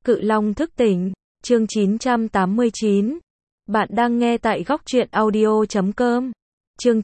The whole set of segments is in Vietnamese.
Cự Long thức tỉnh, chương 989. Bạn đang nghe tại góc truyện audio.com. Chương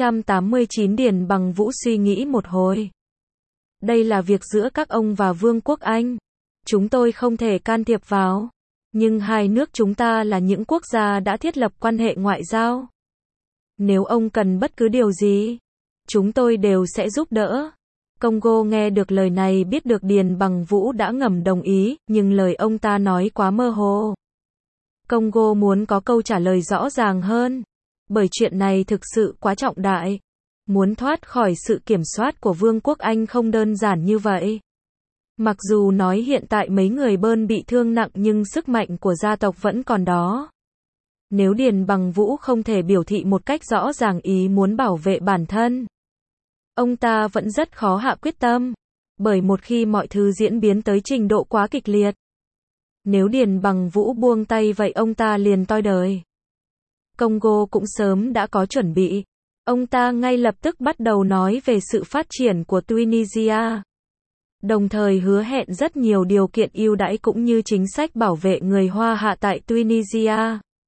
989 Điền Bằng Vũ suy nghĩ một hồi. Đây là việc giữa các ông và Vương quốc Anh. Chúng tôi không thể can thiệp vào. Nhưng hai nước chúng ta là những quốc gia đã thiết lập quan hệ ngoại giao. Nếu ông cần bất cứ điều gì, chúng tôi đều sẽ giúp đỡ. Congo nghe được lời này biết được Điền Bằng Vũ đã ngầm đồng ý, nhưng lời ông ta nói quá mơ hồ. Congo muốn có câu trả lời rõ ràng hơn, bởi chuyện này thực sự quá trọng đại. Muốn thoát khỏi sự kiểm soát của Vương quốc Anh không đơn giản như vậy. Mặc dù nói hiện tại mấy người Bơn bị thương nặng nhưng sức mạnh của gia tộc vẫn còn đó. Nếu Điền Bằng Vũ không thể biểu thị một cách rõ ràng ý muốn bảo vệ bản thân, ông ta vẫn rất khó hạ quyết tâm, bởi một khi mọi thứ diễn biến tới trình độ quá kịch liệt, nếu Điền Bằng Vũ buông tay vậy ông ta liền toi đời. Congo cũng sớm đã có chuẩn bị. Ông ta ngay lập tức bắt đầu nói về sự phát triển của Tunisia, đồng thời hứa hẹn rất nhiều điều kiện ưu đãi cũng như chính sách bảo vệ người Hoa Hạ tại Tunisia.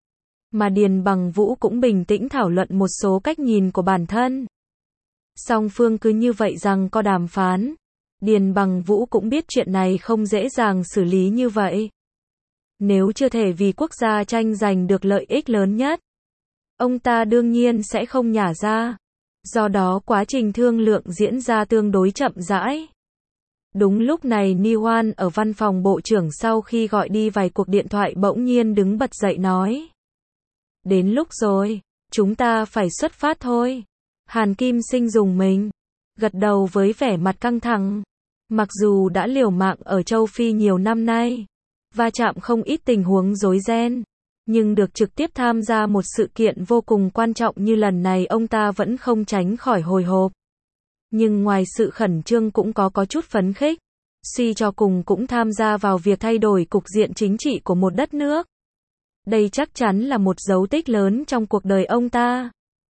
Mà Điền Bằng Vũ cũng bình tĩnh thảo luận một số cách nhìn của bản thân. Song phương cứ như vậy rằng có đàm phán. Điền Bằng Vũ cũng biết chuyện này không dễ dàng xử lý như vậy. Nếu chưa thể vì quốc gia tranh giành được lợi ích lớn nhất, ông ta đương nhiên sẽ không nhả ra. Do đó quá trình thương lượng diễn ra tương đối chậm rãi. Đúng lúc này Niwan ở văn phòng bộ trưởng sau khi gọi đi vài cuộc điện thoại bỗng nhiên đứng bật dậy nói. Đến lúc rồi, chúng ta phải xuất phát thôi. Hàn Kim Sinh dùng mình, gật đầu với vẻ mặt căng thẳng. Mặc dù đã liều mạng ở châu Phi nhiều năm nay, va chạm không ít tình huống rối ren, nhưng được trực tiếp tham gia một sự kiện vô cùng quan trọng như lần này ông ta vẫn không tránh khỏi hồi hộp. Nhưng ngoài sự khẩn trương cũng có chút phấn khích, suy cho cùng cũng tham gia vào việc thay đổi cục diện chính trị của một đất nước. Đây chắc chắn là một dấu tích lớn trong cuộc đời ông ta.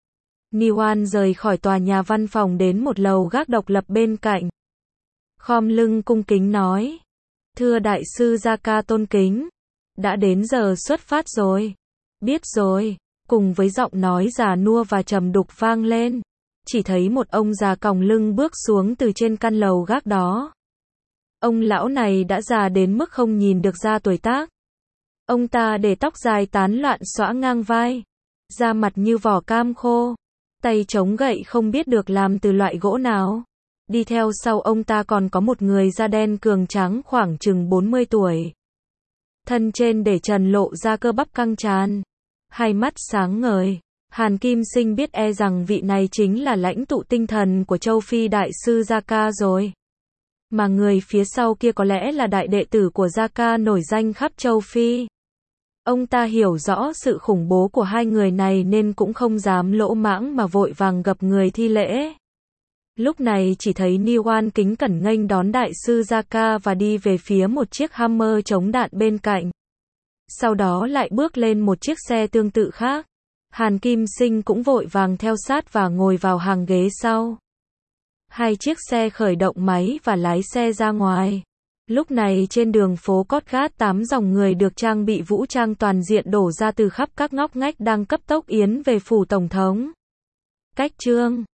Niwan rời khỏi tòa nhà văn phòng đến một lầu gác độc lập bên cạnh. Khom lưng cung kính nói. Thưa đại sư Gia Ca tôn kính. Đã đến giờ xuất phát rồi. Biết rồi. Cùng với giọng nói già nua và trầm đục vang lên. Chỉ thấy một ông già còng lưng bước xuống từ trên căn lầu gác đó. Ông lão này đã già đến mức không nhìn được ra tuổi tác. Ông ta để tóc dài tán loạn xõa ngang vai. Da mặt như vỏ cam khô. Tay chống gậy không biết được làm từ loại gỗ nào. Đi theo sau ông ta còn có một người da đen cường tráng khoảng chừng 40 tuổi. Thân trên để trần lộ ra cơ bắp căng tràn. Hai mắt sáng ngời. Hàn Kim Sinh biết e rằng vị này chính là lãnh tụ tinh thần của châu Phi đại sư Gia Ca rồi. Mà người phía sau kia có lẽ là đại đệ tử của Gia Ca nổi danh khắp châu Phi. Ông ta hiểu rõ sự khủng bố của hai người này nên cũng không dám lỗ mãng mà vội vàng gập người thi lễ. Lúc này chỉ thấy Niwan kính cẩn nghênh đón đại sư Gia Ca và đi về phía một chiếc Hammer chống đạn bên cạnh. Sau đó lại bước lên một chiếc xe tương tự khác. Hàn Kim Sinh cũng vội vàng theo sát và ngồi vào hàng ghế sau. Hai chiếc xe khởi động máy và lái xe ra ngoài. Lúc này trên đường phố Cotgart 8 dòng người được trang bị vũ trang toàn diện đổ ra từ khắp các ngóc ngách đang cấp tốc yến về phủ tổng thống. Cách chương